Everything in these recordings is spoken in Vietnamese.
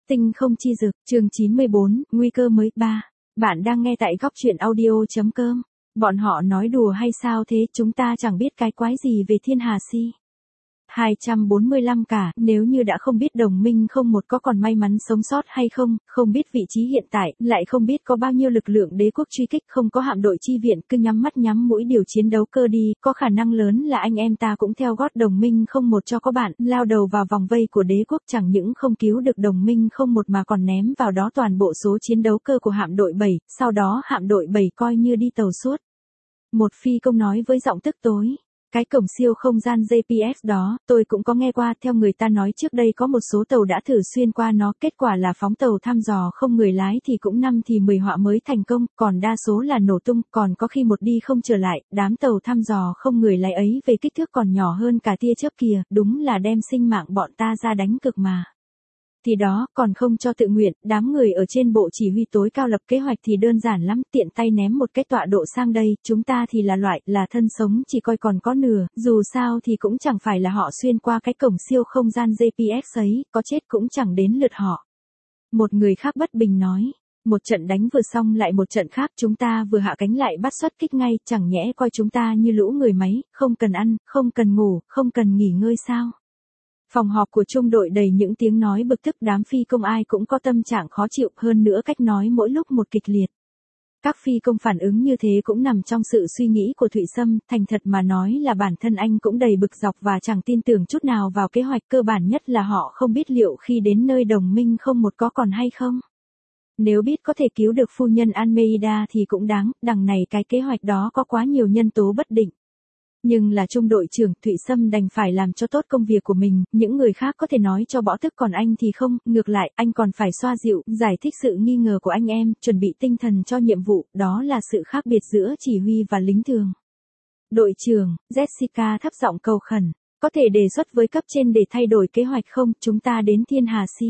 Tinh không chi dực, chương 94, nguy cơ mới 3. Bạn đang nghe tại góc truyện audio.com. Bọn họ nói đùa hay sao thế, chúng ta chẳng biết cái quái gì về thiên hà si. 245 cả, nếu như đã không biết đồng minh không một có còn may mắn sống sót hay không, không biết vị trí hiện tại, lại không biết có bao nhiêu lực lượng đế quốc truy kích, không có hạm đội chi viện, cứ nhắm mắt nhắm mũi điều chiến đấu cơ đi, có khả năng lớn là anh em ta cũng theo gót đồng minh không một cho có bạn, lao đầu vào vòng vây của đế quốc, chẳng những không cứu được đồng minh không một mà còn ném vào đó toàn bộ số chiến đấu cơ của hạm đội 7, sau đó hạm đội 7 coi như đi tàu suốt. Một phi công nói với giọng tức tối. Cái cổng siêu không gian GPS đó, tôi cũng có nghe qua, theo người ta nói trước đây có một số tàu đã thử xuyên qua nó, kết quả là phóng tàu thăm dò không người lái thì cũng 5 thì 10 họa mới thành công, còn đa số là nổ tung, còn có khi một đi không trở lại, đám tàu thăm dò không người lái ấy về kích thước còn nhỏ hơn cả tia chớp kìa, đúng là đem sinh mạng bọn ta ra đánh cực mà. Thì đó, còn không cho tự nguyện, đám người ở trên bộ chỉ huy tối cao lập kế hoạch thì đơn giản lắm, tiện tay ném một cái tọa độ sang đây, chúng ta thì là loại, là thân sống chỉ coi còn có nửa, dù sao thì cũng chẳng phải là họ xuyên qua cái cổng siêu không gian GPS ấy, có chết cũng chẳng đến lượt họ. Một người khác bất bình nói. Một trận đánh vừa xong lại một trận khác, chúng ta vừa hạ cánh lại bắt xuất kích ngay, chẳng nhẽ coi chúng ta như lũ người máy, không cần ăn, không cần ngủ, không cần nghỉ ngơi sao? Phòng họp của trung đội đầy những tiếng nói bực tức, đám phi công ai cũng có tâm trạng khó chịu, hơn nữa cách nói mỗi lúc một kịch liệt. Các phi công phản ứng như thế cũng nằm trong sự suy nghĩ của Thụy Sâm, thành thật mà nói là bản thân anh cũng đầy bực dọc và chẳng tin tưởng chút nào vào kế hoạch, cơ bản nhất là họ không biết liệu khi đến nơi đồng minh không một có còn hay không. Nếu biết có thể cứu được phu nhân Almeida thì cũng đáng, đằng này cái kế hoạch đó có quá nhiều nhân tố bất định. Nhưng là trung đội trưởng, Thụy Sâm đành phải làm cho tốt công việc của mình, những người khác có thể nói cho bỏ tức còn anh thì không, ngược lại, anh còn phải xoa dịu, giải thích sự nghi ngờ của anh em, chuẩn bị tinh thần cho nhiệm vụ, đó là sự khác biệt giữa chỉ huy và lính thường. Đội trưởng, Jessica thấp giọng cầu khẩn, có thể đề xuất với cấp trên để thay đổi kế hoạch không, chúng ta đến Thiên Hà Si.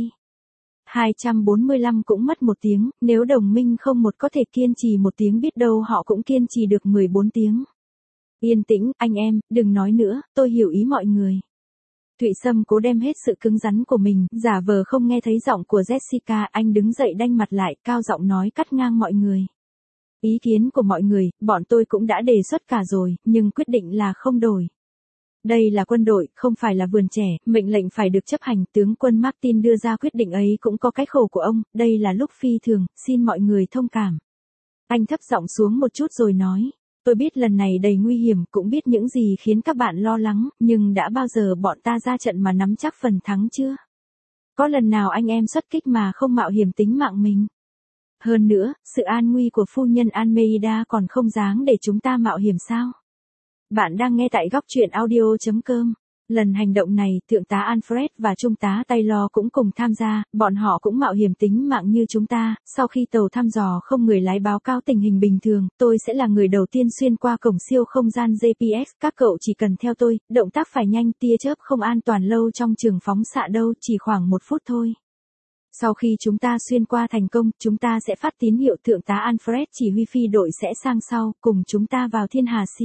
245 cũng mất một tiếng, nếu đồng minh không một có thể kiên trì một tiếng biết đâu họ cũng kiên trì được 14 tiếng. Yên tĩnh, anh em, đừng nói nữa, tôi hiểu ý mọi người. Thụy Sâm cố đem hết sự cứng rắn của mình, giả vờ không nghe thấy giọng của Jessica, anh đứng dậy đanh mặt lại, cao giọng nói cắt ngang mọi người. Ý kiến của mọi người, bọn tôi cũng đã đề xuất cả rồi, nhưng quyết định là không đổi. Đây là quân đội, không phải là vườn trẻ, mệnh lệnh phải được chấp hành, tướng quân Martin đưa ra quyết định ấy cũng có cái khổ của ông, đây là lúc phi thường, xin mọi người thông cảm. Anh thấp giọng xuống một chút rồi nói. Tôi biết lần này đầy nguy hiểm, cũng biết những gì khiến các bạn lo lắng, nhưng đã bao giờ bọn ta ra trận mà nắm chắc phần thắng chưa? Có lần nào anh em xuất kích mà không mạo hiểm tính mạng mình? Hơn nữa, sự an nguy của phu nhân Almeida còn không đáng để chúng ta mạo hiểm sao? Bạn đang nghe tại góc truyện audio.com. Lần hành động này, thượng tá Alfred và trung tá Taylor cũng cùng tham gia, bọn họ cũng mạo hiểm tính mạng như chúng ta, sau khi tàu thăm dò không người lái báo cáo tình hình bình thường, tôi sẽ là người đầu tiên xuyên qua cổng siêu không gian GPS, các cậu chỉ cần theo tôi, động tác phải nhanh, tia chớp không an toàn lâu trong trường phóng xạ đâu, chỉ khoảng 1 phút thôi. Sau khi chúng ta xuyên qua thành công, chúng ta sẽ phát tín hiệu, thượng tá Alfred chỉ huy phi đội sẽ sang sau, cùng chúng ta vào Thiên Hà Si.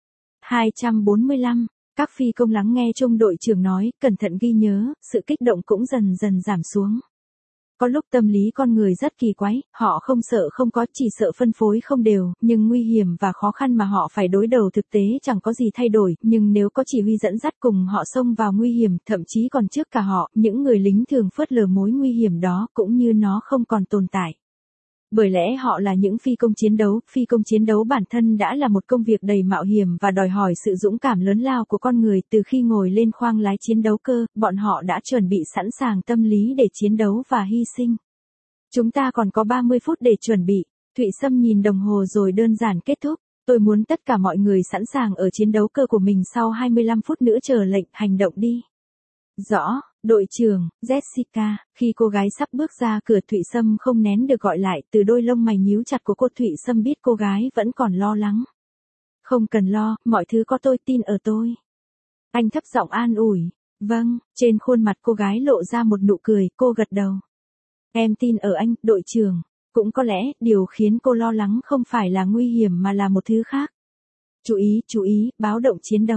245. Các phi công lắng nghe trung đội trưởng nói, cẩn thận ghi nhớ, sự kích động cũng dần dần giảm xuống. Có lúc tâm lý con người rất kỳ quái, họ không sợ không có, chỉ sợ phân phối không đều, nhưng nguy hiểm và khó khăn mà họ phải đối đầu thực tế chẳng có gì thay đổi, nhưng nếu có chỉ huy dẫn dắt cùng họ xông vào nguy hiểm, thậm chí còn trước cả họ, những người lính thường phớt lờ mối nguy hiểm đó cũng như nó không còn tồn tại. Bởi lẽ họ là những phi công chiến đấu bản thân đã là một công việc đầy mạo hiểm và đòi hỏi sự dũng cảm lớn lao của con người, từ khi ngồi lên khoang lái chiến đấu cơ, bọn họ đã chuẩn bị sẵn sàng tâm lý để chiến đấu và hy sinh. Chúng ta còn có 30 phút để chuẩn bị, Thụy Sâm nhìn đồng hồ rồi đơn giản kết thúc, tôi muốn tất cả mọi người sẵn sàng ở chiến đấu cơ của mình sau 25 phút nữa chờ lệnh, hành động đi. Rõ, đội trưởng, Jessica, khi cô gái sắp bước ra cửa Thụy Sâm không nén được gọi lại, từ đôi lông mày nhíu chặt của cô Thụy Sâm biết cô gái vẫn còn lo lắng. Không cần lo, mọi thứ có tôi, tin ở tôi. Anh thấp giọng an ủi, vâng, trên khuôn mặt cô gái lộ ra một nụ cười, cô gật đầu. Em tin ở anh, đội trưởng, cũng có lẽ, điều khiến cô lo lắng không phải là nguy hiểm mà là một thứ khác. Chú ý, báo động chiến đấu.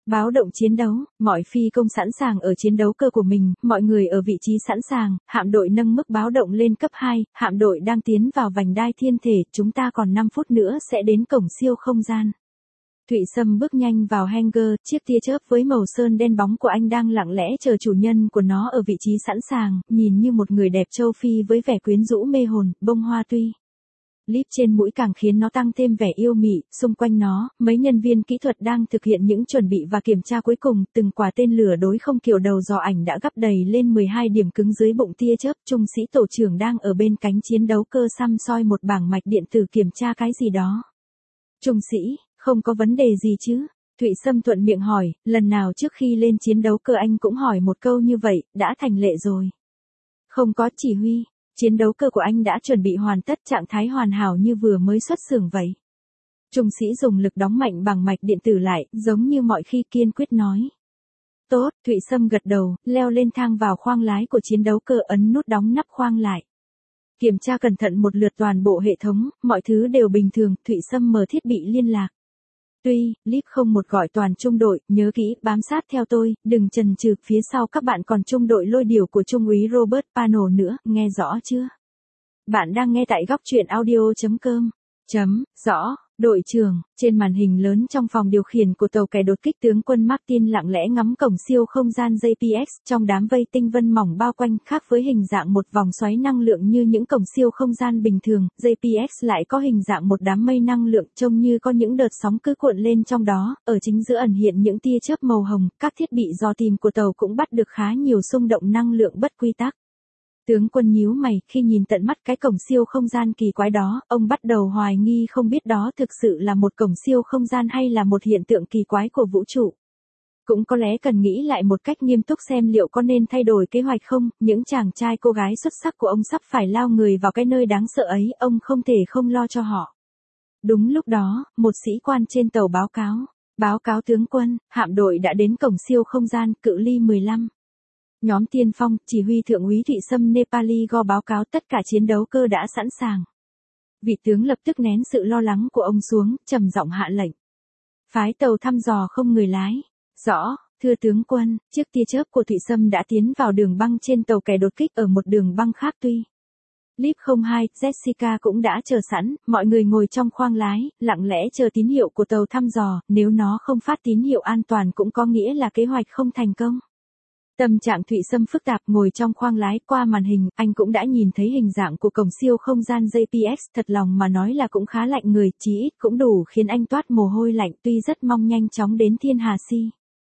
Báo động chiến đấu, mọi phi công sẵn sàng ở chiến đấu cơ của mình, mọi người ở vị trí sẵn sàng, hạm đội nâng mức báo động lên cấp 2, hạm đội đang tiến vào vành đai thiên thể, chúng ta còn 5 phút nữa sẽ đến cổng siêu không gian. Thụy Sâm bước nhanh vào hangar, chiếc tia chớp với màu sơn đen bóng của anh đang lặng lẽ chờ chủ nhân của nó ở vị trí sẵn sàng, nhìn như một người đẹp châu Phi với vẻ quyến rũ mê hồn, bông hoa tuy. Líp trên mũi càng khiến nó tăng thêm vẻ yêu mị, xung quanh nó, mấy nhân viên kỹ thuật đang thực hiện những chuẩn bị và kiểm tra cuối cùng, từng quả tên lửa đối không kiểu đầu dò ảnh đã gắp đầy lên 12 điểm cứng dưới bụng tia chớp, trung sĩ tổ trưởng đang ở bên cánh chiến đấu cơ xăm soi một bảng mạch điện tử kiểm tra cái gì đó. Trung sĩ, không có vấn đề gì chứ? Thụy Sâm thuận miệng hỏi, lần nào trước khi lên chiến đấu cơ anh cũng hỏi một câu như vậy, đã thành lệ rồi. Không có chỉ huy. Chiến đấu cơ của anh đã chuẩn bị hoàn tất trạng thái hoàn hảo như vừa mới xuất xưởng vậy. Trung sĩ dùng lực đóng mạnh bằng mạch điện tử lại, giống như mọi khi kiên quyết nói. Tốt, Thụy Sâm gật đầu, leo lên thang vào khoang lái của chiến đấu cơ ấn nút đóng nắp khoang lại. Kiểm tra cẩn thận một lượt toàn bộ hệ thống, mọi thứ đều bình thường, Thụy Sâm mở thiết bị liên lạc. Tuy, Líp không một gọi toàn trung đội, nhớ kỹ, bám sát theo tôi, đừng chần chừ, phía sau các bạn còn trung đội lôi điều của Trung úy Robert Pano nữa, nghe rõ chưa? Bạn đang nghe tại góc truyện audio.com. Rõ, đội trưởng, trên màn hình lớn trong phòng điều khiển của tàu kẻ đột kích tướng quân Martin lặng lẽ ngắm cổng siêu không gian JPX, trong đám vây tinh vân mỏng bao quanh khác với hình dạng một vòng xoáy năng lượng như những cổng siêu không gian bình thường, JPX lại có hình dạng một đám mây năng lượng trông như có những đợt sóng cứ cuộn lên trong đó, ở chính giữa ẩn hiện những tia chớp màu hồng, các thiết bị dò tìm của tàu cũng bắt được khá nhiều xung động năng lượng bất quy tắc. Tướng quân nhíu mày, khi nhìn tận mắt cái cổng siêu không gian kỳ quái đó, ông bắt đầu hoài nghi không biết đó thực sự là một cổng siêu không gian hay là một hiện tượng kỳ quái của vũ trụ. Cũng có lẽ cần nghĩ lại một cách nghiêm túc xem liệu có nên thay đổi kế hoạch không, những chàng trai cô gái xuất sắc của ông sắp phải lao người vào cái nơi đáng sợ ấy, ông không thể không lo cho họ. Đúng lúc đó, một sĩ quan trên tàu báo cáo tướng quân, hạm đội đã đến cổng siêu không gian, cự ly 15. Nhóm tiên phong, chỉ huy thượng úy Thụy Sâm Nepali go báo cáo tất cả chiến đấu cơ đã sẵn sàng. Vị tướng lập tức nén sự lo lắng của ông xuống, trầm giọng hạ lệnh. Phái tàu thăm dò không người lái. Rõ, thưa tướng quân, chiếc tia chớp của Thụy Sâm đã tiến vào đường băng trên tàu kẻ đột kích ở một đường băng khác tuy. Líp 02, Jessica cũng đã chờ sẵn, mọi người ngồi trong khoang lái, lặng lẽ chờ tín hiệu của tàu thăm dò, nếu nó không phát tín hiệu an toàn cũng có nghĩa là kế hoạch không thành công. Tâm trạng Thụy Sâm phức tạp, ngồi trong khoang lái, qua màn hình, anh cũng đã nhìn thấy hình dạng của cổng siêu không gian JPX, thật lòng mà nói là cũng khá lạnh người, chí ít cũng đủ khiến anh toát mồ hôi lạnh, tuy rất mong nhanh chóng đến Thiên Hà Si.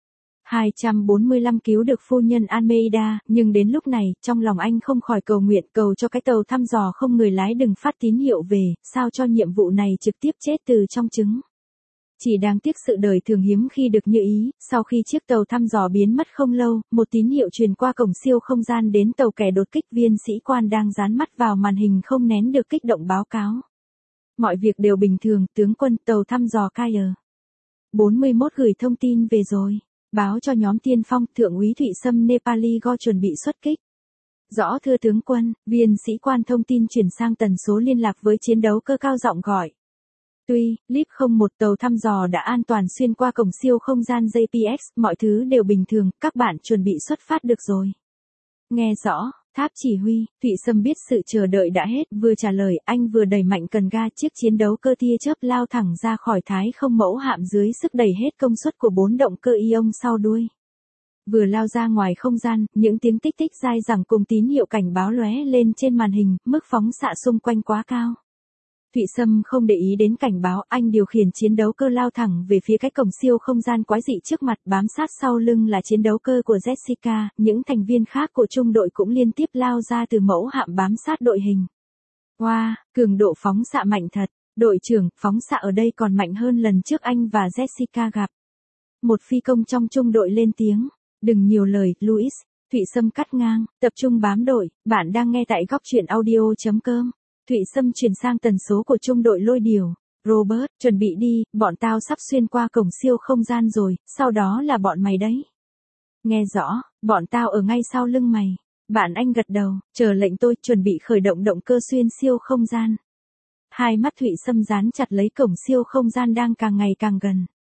245 cứu được phu nhân Almeida, nhưng đến lúc này, trong lòng anh không khỏi cầu nguyện, cầu cho cái tàu thăm dò không người lái đừng phát tín hiệu về, sao cho nhiệm vụ này trực tiếp chết từ trong trứng. Chỉ đáng tiếc sự đời thường hiếm khi được như ý, sau khi chiếc tàu thăm dò biến mất không lâu, một tín hiệu truyền qua cổng siêu không gian đến tàu kẻ đột kích, viên sĩ quan đang dán mắt vào màn hình không nén được kích động báo cáo. Mọi việc đều bình thường, tướng quân, tàu thăm dò Kyle 41 gửi thông tin về rồi. Báo cho nhóm tiên phong, thượng úy Thụy Sâm Nepali go chuẩn bị xuất kích. Rõ thưa tướng quân, viên sĩ quan thông tin chuyển sang tần số liên lạc với chiến đấu cơ cao giọng gọi. Tuy, Líp 01 tàu thăm dò đã an toàn xuyên qua cổng siêu không gian JPX, mọi thứ đều bình thường, các bạn chuẩn bị xuất phát được rồi. Nghe rõ, tháp chỉ huy, Thụy Sâm biết sự chờ đợi đã hết, vừa trả lời, anh vừa đẩy mạnh cần ga, chiếc chiến đấu cơ tia chớp lao thẳng ra khỏi thái không mẫu hạm dưới sức đẩy hết công suất của 4 động cơ ion sau đuôi. Vừa lao ra ngoài không gian, những tiếng tích tích dai dẳng cùng tín hiệu cảnh báo lóe lên trên màn hình, mức phóng xạ xung quanh quá cao. Thụy Sâm không để ý đến cảnh báo, anh điều khiển chiến đấu cơ lao thẳng về phía cái cổng siêu không gian quái dị trước mặt, bám sát sau lưng là chiến đấu cơ của Jessica, những thành viên khác của trung đội cũng liên tiếp lao ra từ mẫu hạm bám sát đội hình. Wow, cường độ phóng xạ mạnh thật, đội trưởng, phóng xạ ở đây còn mạnh hơn lần trước anh và Jessica gặp. Một phi công trong trung đội lên tiếng, đừng nhiều lời, Louis. Thụy Sâm cắt ngang, tập trung bám đội, bạn đang nghe tại góc truyện audio.com. Thụy Sâm chuyển sang tần số của trung đội lôi điều. Robert, chuẩn bị đi, bọn tao sắp xuyên qua cổng siêu không gian rồi, sau đó là bọn mày đấy. Nghe rõ, bọn tao ở ngay sau lưng mày. Bạn anh gật đầu, chờ lệnh tôi, chuẩn bị khởi động động cơ xuyên siêu không gian. Hai mắt Thụy Sâm dán chặt lấy cổng siêu không gian đang càng ngày càng gần.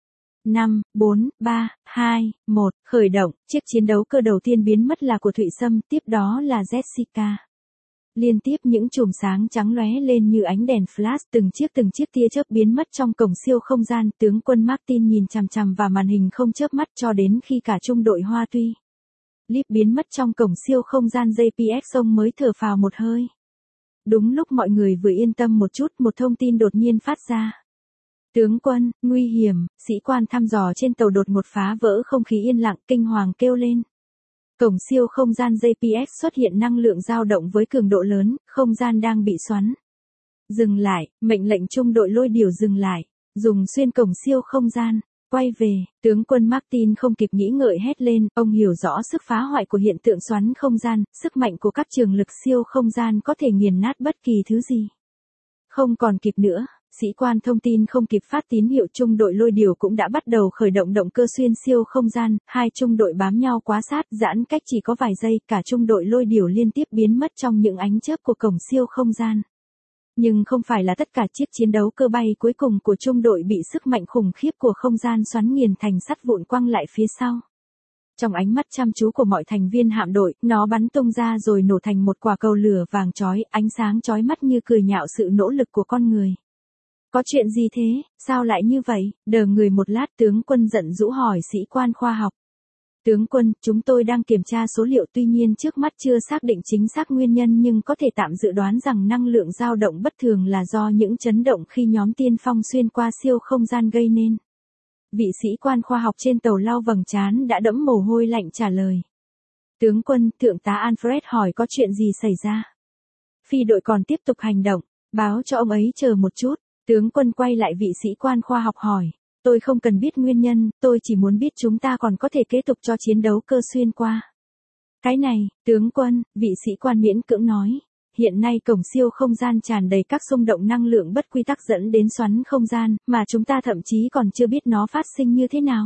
5, 4, 3, 2, 1, khởi động, chiếc chiến đấu cơ đầu tiên biến mất là của Thụy Sâm, tiếp đó là Jessica. Liên tiếp những chùm sáng trắng lóe lên như ánh đèn flash, từng chiếc tia chớp biến mất trong cổng siêu không gian, tướng quân Martin nhìn chằm chằm vào màn hình không chớp mắt cho đến khi cả trung đội Hoa Tuy Líp biến mất trong cổng siêu không gian JPX, ông mới thở phào một hơi. Đúng lúc mọi người vừa yên tâm một chút, một thông tin đột nhiên phát ra. Tướng quân, nguy hiểm, sĩ quan thăm dò trên tàu đột ngột phá vỡ không khí yên lặng, kinh hoàng kêu lên. Cổng siêu không gian JPX xuất hiện năng lượng dao động với cường độ lớn, không gian đang bị xoắn. Dừng lại, mệnh lệnh trung đội lôi điểu dừng lại, dùng xuyên cổng siêu không gian, quay về, tướng quân Martin không kịp nghĩ ngợi hét lên, ông hiểu rõ sức phá hoại của hiện tượng xoắn không gian, sức mạnh của các trường lực siêu không gian có thể nghiền nát bất kỳ thứ gì. Không còn kịp nữa. Sĩ quan thông tin không kịp phát tín hiệu, trung đội lôi điểu cũng đã bắt đầu khởi động động cơ xuyên siêu không gian, hai trung đội bám nhau quá sát, giãn cách chỉ có vài giây, cả trung đội lôi điểu liên tiếp biến mất trong những ánh chớp của cổng siêu không gian. Nhưng không phải là tất cả, chiếc chiến đấu cơ bay cuối cùng của trung đội bị sức mạnh khủng khiếp của không gian xoắn nghiền thành sắt vụn quăng lại phía sau. Trong ánh mắt chăm chú của mọi thành viên hạm đội, nó bắn tung ra rồi nổ thành một quả cầu lửa vàng chói, ánh sáng chói mắt như cười nhạo sự nỗ lực của con người. Có chuyện gì thế, sao lại như vậy? Đờ người một lát, tướng quân giận dữ hỏi sĩ quan khoa học. Tướng quân, chúng tôi đang kiểm tra số liệu, tuy nhiên trước mắt chưa xác định chính xác nguyên nhân, nhưng có thể tạm dự đoán rằng năng lượng dao động bất thường là do những chấn động khi nhóm tiên phong xuyên qua siêu không gian gây nên. Vị sĩ quan khoa học trên tàu lau vầng trán đã đẫm mồ hôi lạnh trả lời. Tướng quân, thượng tá Alfred hỏi có chuyện gì xảy ra. Phi đội còn tiếp tục hành động, báo cho ông ấy chờ một chút. Tướng quân quay lại vị sĩ quan khoa học hỏi, tôi không cần biết nguyên nhân, tôi chỉ muốn biết chúng ta còn có thể kế tục cho chiến đấu cơ xuyên qua. Cái này, tướng quân, vị sĩ quan miễn cưỡng nói, hiện nay cổng siêu không gian tràn đầy các xung động năng lượng bất quy tắc dẫn đến xoắn không gian, mà chúng ta thậm chí còn chưa biết nó phát sinh như thế nào.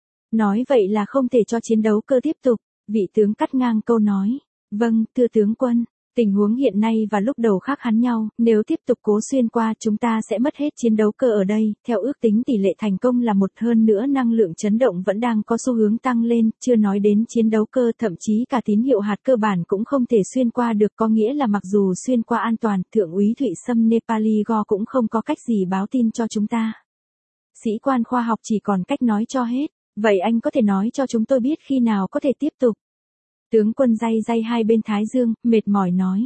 Nói vậy là không thể cho chiến đấu cơ tiếp tục, vị tướng cắt ngang câu nói, vâng, thưa tướng quân. Tình huống hiện nay và lúc đầu khác hẳn nhau, nếu tiếp tục cố xuyên qua chúng ta sẽ mất hết chiến đấu cơ ở đây, theo ước tính tỷ lệ thành công là 1, hơn nữa năng lượng chấn động vẫn đang có xu hướng tăng lên, chưa nói đến chiến đấu cơ, thậm chí cả tín hiệu hạt cơ bản cũng không thể xuyên qua được, có nghĩa là mặc dù xuyên qua an toàn, thượng úy Thụy Sâm Nepaligo cũng không có cách gì báo tin cho chúng ta. Sĩ quan khoa học chỉ còn cách nói cho hết, vậy anh có thể nói cho chúng tôi biết khi nào có thể tiếp tục. Tướng quân day hai bên thái dương, mệt mỏi nói.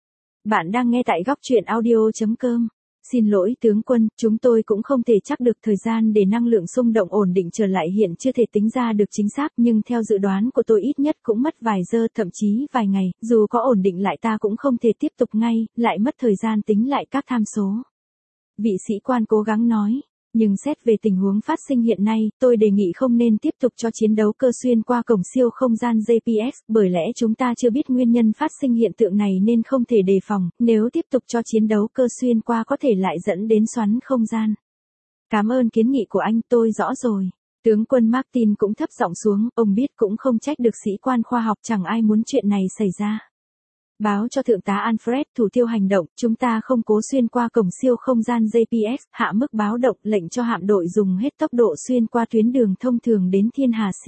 Bạn đang nghe tại góc truyện audio.com. Xin lỗi tướng quân, chúng tôi cũng không thể chắc được thời gian để năng lượng xung động ổn định trở lại, hiện chưa thể tính ra được chính xác, nhưng theo dự đoán của tôi ít nhất cũng mất vài giờ, thậm chí vài ngày, dù có ổn định lại ta cũng không thể tiếp tục ngay, lại mất thời gian tính lại các tham số. Vị sĩ quan cố gắng nói. Nhưng xét về tình huống phát sinh hiện nay, tôi đề nghị không nên tiếp tục cho chiến đấu cơ xuyên qua cổng siêu không gian JPX, bởi lẽ chúng ta chưa biết nguyên nhân phát sinh hiện tượng này nên không thể đề phòng, nếu tiếp tục cho chiến đấu cơ xuyên qua có thể lại dẫn đến xoắn không gian. Cảm ơn kiến nghị của anh, tôi rõ rồi. Tướng quân Martin cũng thấp giọng xuống, ông biết cũng không trách được sĩ quan khoa học, chẳng ai muốn chuyện này xảy ra. Báo cho thượng tá Alfred, thủ tiêu hành động, chúng ta không cố xuyên qua cổng siêu không gian JPX, hạ mức báo động, lệnh cho hạm đội dùng hết tốc độ xuyên qua tuyến đường thông thường đến Thiên Hà Si.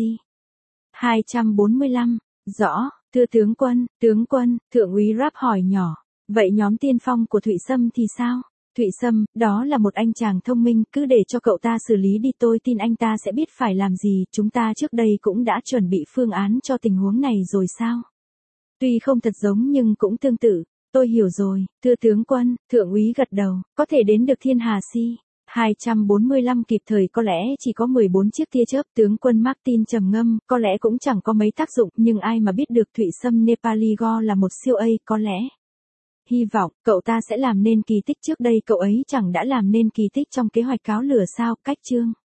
245, rõ, thưa tướng quân, thượng úy Rapp hỏi nhỏ, vậy nhóm tiên phong của Thụy Sâm thì sao? Thụy Sâm, đó là một anh chàng thông minh, cứ để cho cậu ta xử lý đi, tôi tin anh ta sẽ biết phải làm gì, chúng ta trước đây cũng đã chuẩn bị phương án cho tình huống này rồi sao? Tuy không thật giống nhưng cũng tương tự, tôi hiểu rồi, thưa tướng quân, thượng úy gật đầu, có thể đến được Thiên Hà Si. 245 kịp thời có lẽ chỉ có 14 chiếc tia chớp, tướng quân Martin trầm ngâm, có lẽ cũng chẳng có mấy tác dụng, nhưng ai mà biết được Thụy Sâm Nepaligo là một siêu A, có lẽ. Hy vọng, cậu ta sẽ làm nên kỳ tích, trước đây cậu ấy chẳng đã làm nên kỳ tích trong kế hoạch cáo lửa sao, cách chương.